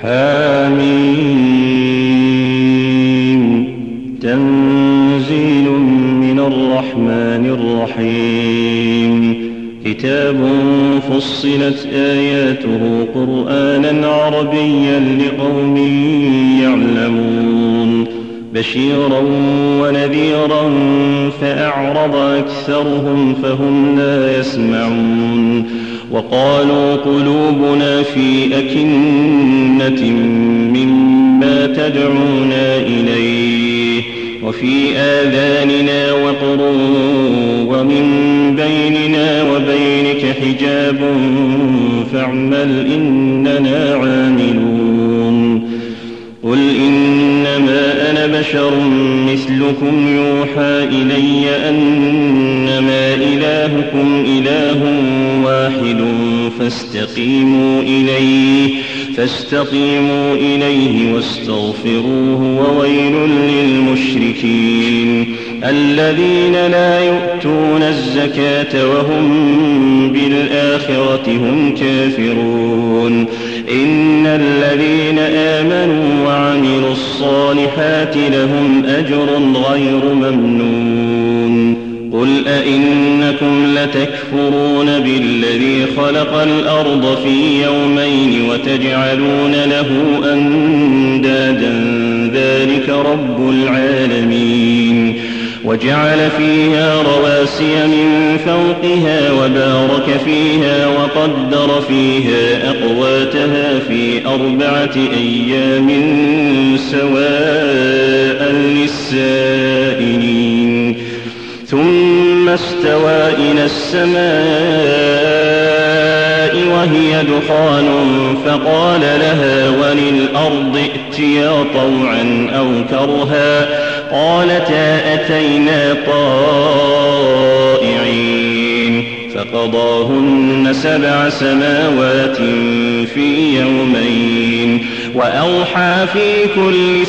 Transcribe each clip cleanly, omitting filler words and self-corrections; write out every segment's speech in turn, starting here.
حميم تنزيل من الرحمن الرحيم كتاب فصلت آياته قرآنا عربيا لقوم يعلمون بشيرا ونذيرا فأعرض أكثرهم فهم لا يسمعون وقالوا قلوبنا في أكنة مما تدعونا إليه وفي آذاننا وقر ومن بيننا وبينك حجاب فاعمل إننا عاملون قل إنما أنا بشر مثلكم يوحى إلي أنما إلهكم إله واحد فاستقيموا إليه واستغفروه وويل للمشركين الذين لا يؤتون الزكاة وهم بالآخرة هم كافرون إن الذين آمنوا وعملوا الصالحات لهم أجر غير ممنون قل أئنكم لتكفرون بالذي خلق الأرض في يومين وتجعلون له أندادا ذلك رب العالمين وجعل فيها رواسي من فوقها وبارك فيها وقدر فيها أقواتها في 4 أيام سواء للسائلين ثم استوى إلى السماء وهي دخان فقال لها وللأرض ائتيا طوعا أو كرها قالتا أتينا طائعين فقضاهن 7 سماوات في يومين وأوحى في كل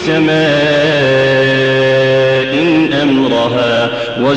سماء أمرها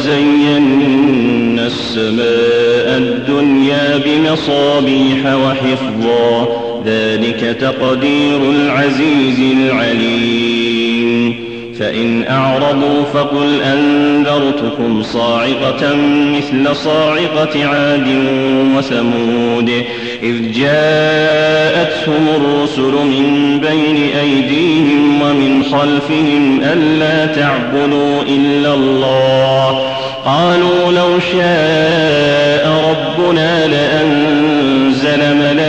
وزينا السماء الدنيا بمصابيح وحفظا ذلك تقدير العزيز العليم فإن أعرضوا فقل أنذرتكم صاعقة مثل صاعقة عاد وثمود إذ جاءتهم الرسل من بين أيديهم ومن خلفهم ألا تعبدوا إلا الله قالوا لو شاء ربنا لأنزل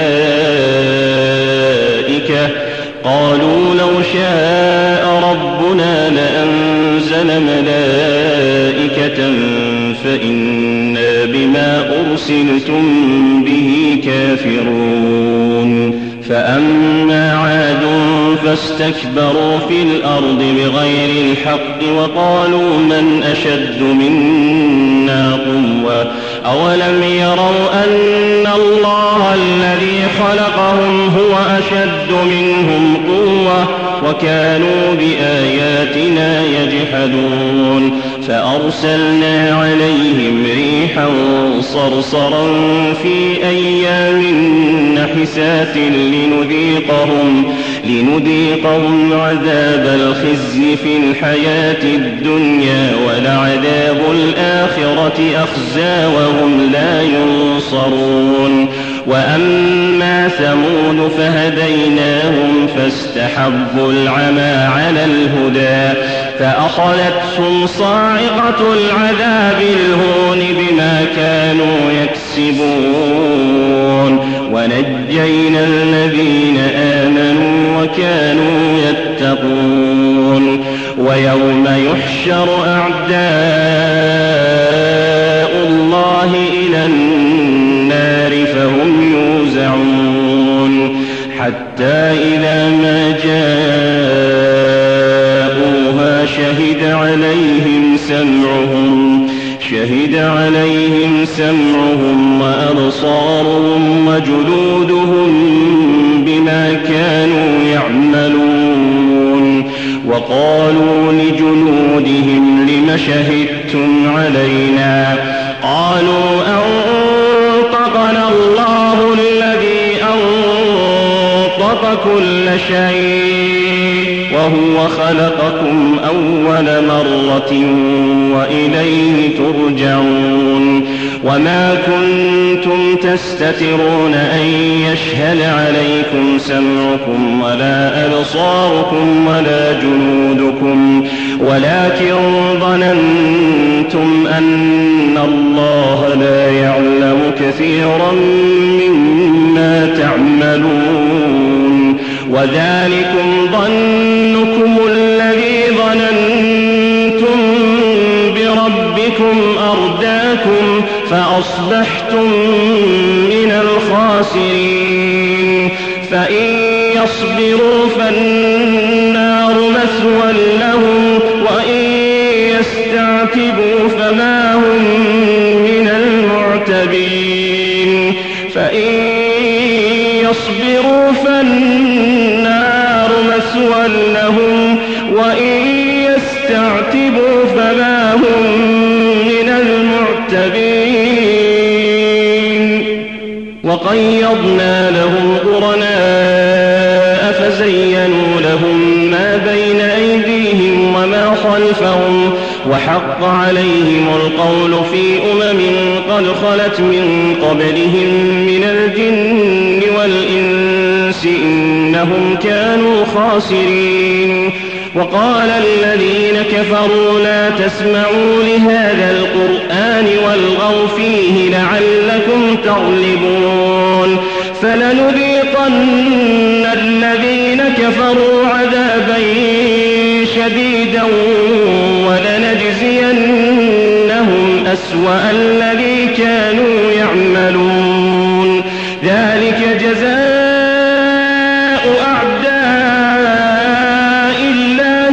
ملائكة فإنا بما أرسلتم به كافرون فأما عاد فاستكبروا في الأرض بغير الحق وقالوا من أشد منا قوة أولم يروا أن الله الذي خلقهم هو أشد منهم قوة وكانوا بآياتنا يجحدون فأرسلنا عليهم ريحا صرصرا في أيام نحسات لنذيقهم عذاب الخزي في الحياة الدنيا ولعذاب الآخرة أخزى وهم لا ينصرون وأما ثمود فهديناهم فاستحبوا العمى على الهدى فأخذتهم صاعقة العذاب الهون بما كانوا يكسبون ونجينا الذين آمنوا وكانوا يتقون ويوم يحشر أعداء الله إلى النار فهم يوزعون حتى إذا ما جاءوها شهد عليهم سمعهم وأبصارهم وجلودهم بما كانوا يعملون وقالوا لجلودهم لم شهدتم علينا قالوا أنطقنا الله الذي أنطق كل شيء وهو خلقكم أول مرة وإليه ترجعون وما كنتم تستترون أن يشهد عليكم سمعكم ولا أبصاركم ولا جلودكم ولكن ظننتم أن الله لا يعلم كثيرا مما تعملون وذلكم ظنكم الذي ظننتم بربكم أرداكم فأصبحتم من الخاسرين فإن يصبروا فالنار مثوى لهم وإن يستعتبوا فما هم من المعتبين فإن يصبروا فالنار مثوى لهم وإن يستعتبوا فما هم من المعتبين وقيضنا لهم قرناء فزينوا لهم ما بين أيديهم وما خلفهم وحق عليهم القول في قد خلت من قبلهم من الجن والإنس إنهم كانوا خاسرين وقال الذين كفروا لا تسمعوا لهذا القرآن والغوا فيه لعلكم تغلبون فلنذيقن الذين كفروا عذابا شديدا ولنجزينهم أسوأ الذي كانوا يعملون ذلك جزاء أعداء الله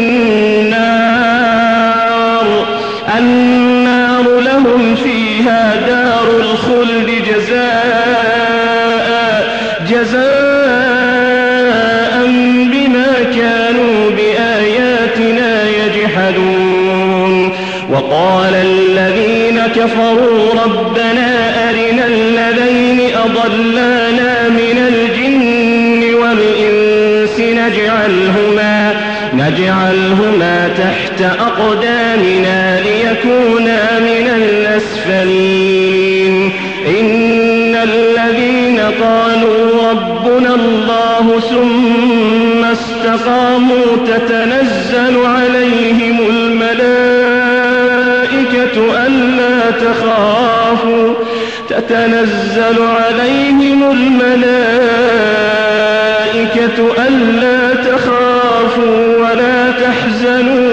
النار لهم فيها دار الخلد جزاء بما كانوا بآياتنا يجحدون وقال الذين كفروا ربنا أرنا الذين أضلانا من الجن والإنس نجعلهما تحت أقدامنا ليكونا من الأسفلين إن الذين قالوا ربنا الله ثم استقاموا تتنزل عليهم الملائكة ألا تخافوا ولا تحزنوا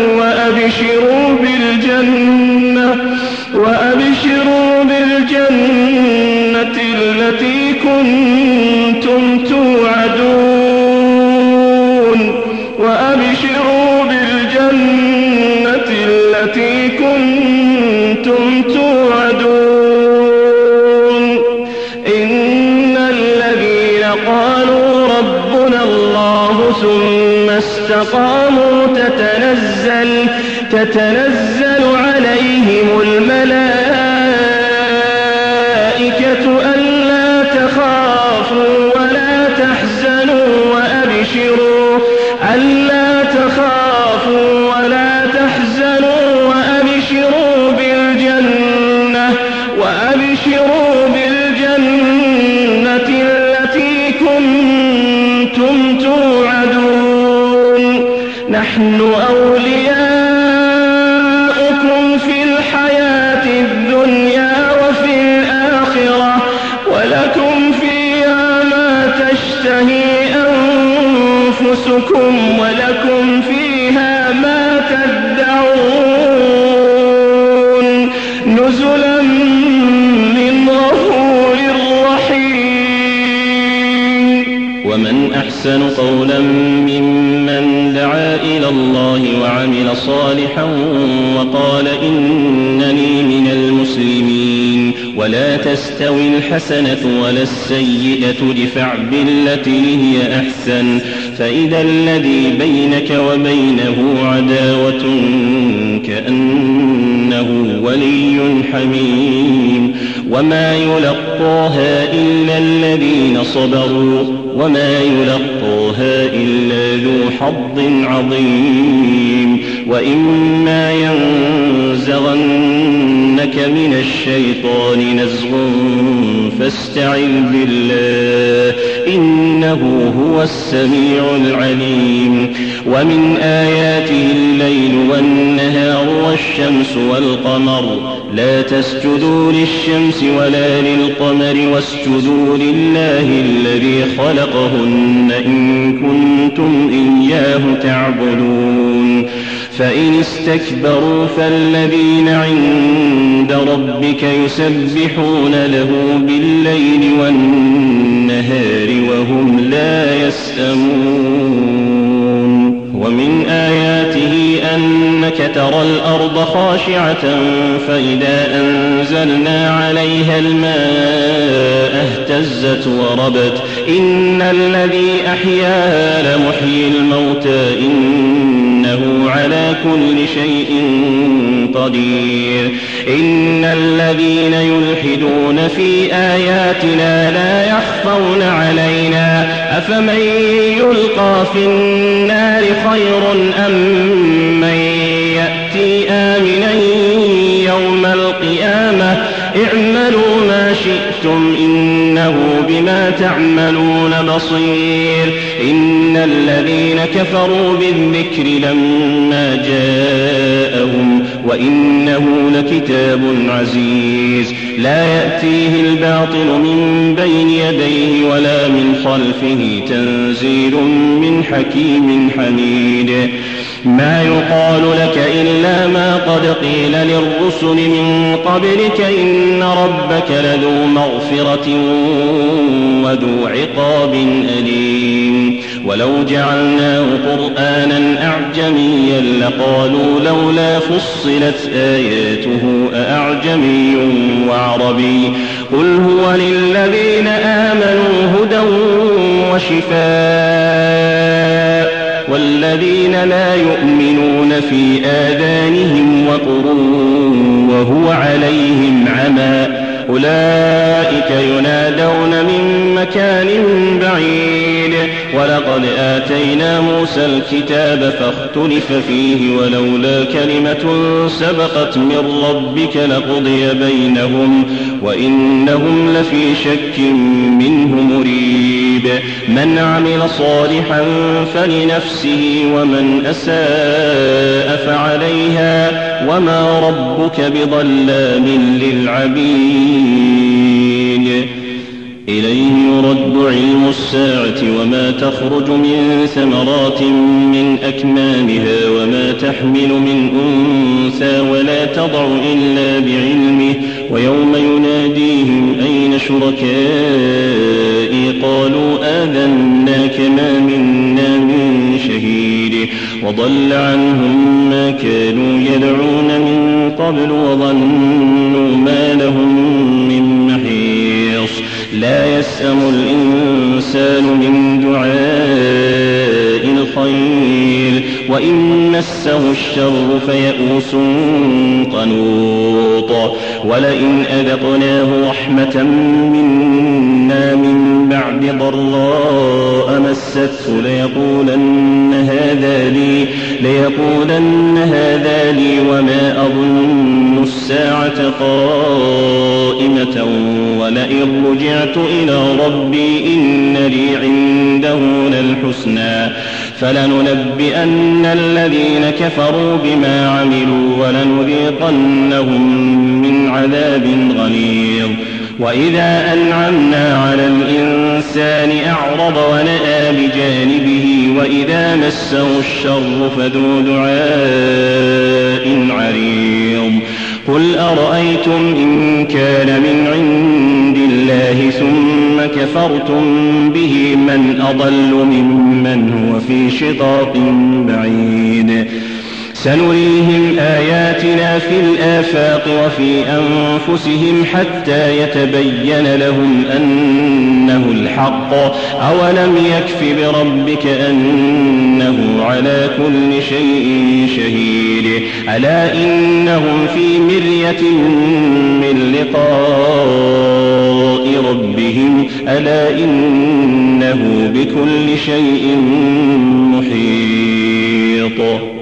وأبشروا بالجنة التي كنتم توعدون إن الذين قالوا ربنا الله ثم استقاموا تتنزل عليهم الملائكة ألا تخافوا ولا تحزنوا وأبشروا بالجنة التي كنتم توعدون نحن أولياؤكم في الحياة الدنيا وفي الآخرة ولكم فيها ما تشتهي أنفسكم ولكم فيها ما تدعون نزلا من غفور رحيم ومن أحسن قولا ممن دعا إلى الله وعمل صالحا وقال إنني من المسلمين ولا تستوي الحسنة ولا السيئة ادفع بالتي هي أحسن فإذا الذي بينك وبينه عداوة كأنه ولي حميم وما يلقاها إلا الذين صبروا وما يلقاها إلا ذو حظ عظيم وإما ينزغنك من الشيطان نزغ فاستعذ بالله إنه هو السميع العليم ومن آياته الليل والنهار والشمس والقمر لا تسجدوا للشمس ولا للقمر واسجدوا لله الذي خلقهن إن كنتم إياه تعبدون فإن استكبروا فالذين عند ربك يسبحون له بالليل والنهار وهم لا يسأمون ومن آياته أنك ترى الأرض خاشعة فإذا أنزلنا عليها الماء اهتزت وربت إن الذي أحياها لمحيي الموتى إنه على كل شيء قدير إن الذين يلحدون في آياتنا لا يخفون علينا أفمن يلقى في النار خير أم من يأتي آمنا يوم القيامة اعملوا ما شئتم إنه بما تعملون بصير إن الذين كفروا بالذكر لما جاءهم وإنه لكتاب عزيز لا يأتيه الباطل من بين يديه ولا من خلفه تنزيل من حكيم حميد ما يقال لك إلا ما قد قيل للرسل من قبلك إن ربك لذو مغفرة وذو عقاب أليم ولو جعلناه قرآنا أعجميا لقالوا لولا فصلت آياته أأعجمي وعربي قل هو للذين آمنوا هدى وشفاء والذين لا يؤمنون في آذانهم وقر وهو عليهم عمى أولئك ينادون من مكان بعيد ولقد آتينا موسى الكتاب فاختلف فيه ولولا كلمة سبقت من ربك لقضي بينهم وإنهم لفي شك منه مريب من عمل صالحا فلنفسه ومن أساء فعليها وما ربك بظلام للعبيد إليه يرد علم الساعة وما تخرج من ثمرات من أكمامها وما تحمل من أنثى ولا تضع إلا بعلمه ويوم يناديهم أين شركائي قالوا آذناك ما منا من شهيد وضل عنهم ما كانوا يدعون من قبل وظنوا ما لهم من محيص لا يسأم الإنسان من دعاء الخير وإن مسه الشر فيئوس قنوط ولئن أذقناه رحمة منا من بعد ضراء مسته ليقولن هذا لي وما أظن الساعة قائمة ولئن رجعت إلى ربي إن لي عنده للحسنى فلننبئن الذين كفروا بما عملوا ولنذيقنهم من عذاب غليظ وإذا أنعمنا على الإنسان أعرض ونأى بجانبه وإذا مسه الشر فذو دعاء عريض قل أرأيتم إن كان من عند الله ثم كفرتم به من أضل ممن هو في شقاق بعيد سنريهم آياتنا في الآفاق وفي أنفسهم حتى يتبين لهم أنه الحق بالحق أولم يكف بربك أنه على كل شيء شهيد ألا إنهم في مرية من لقاء ربهم ألا إنه بكل شيء محيط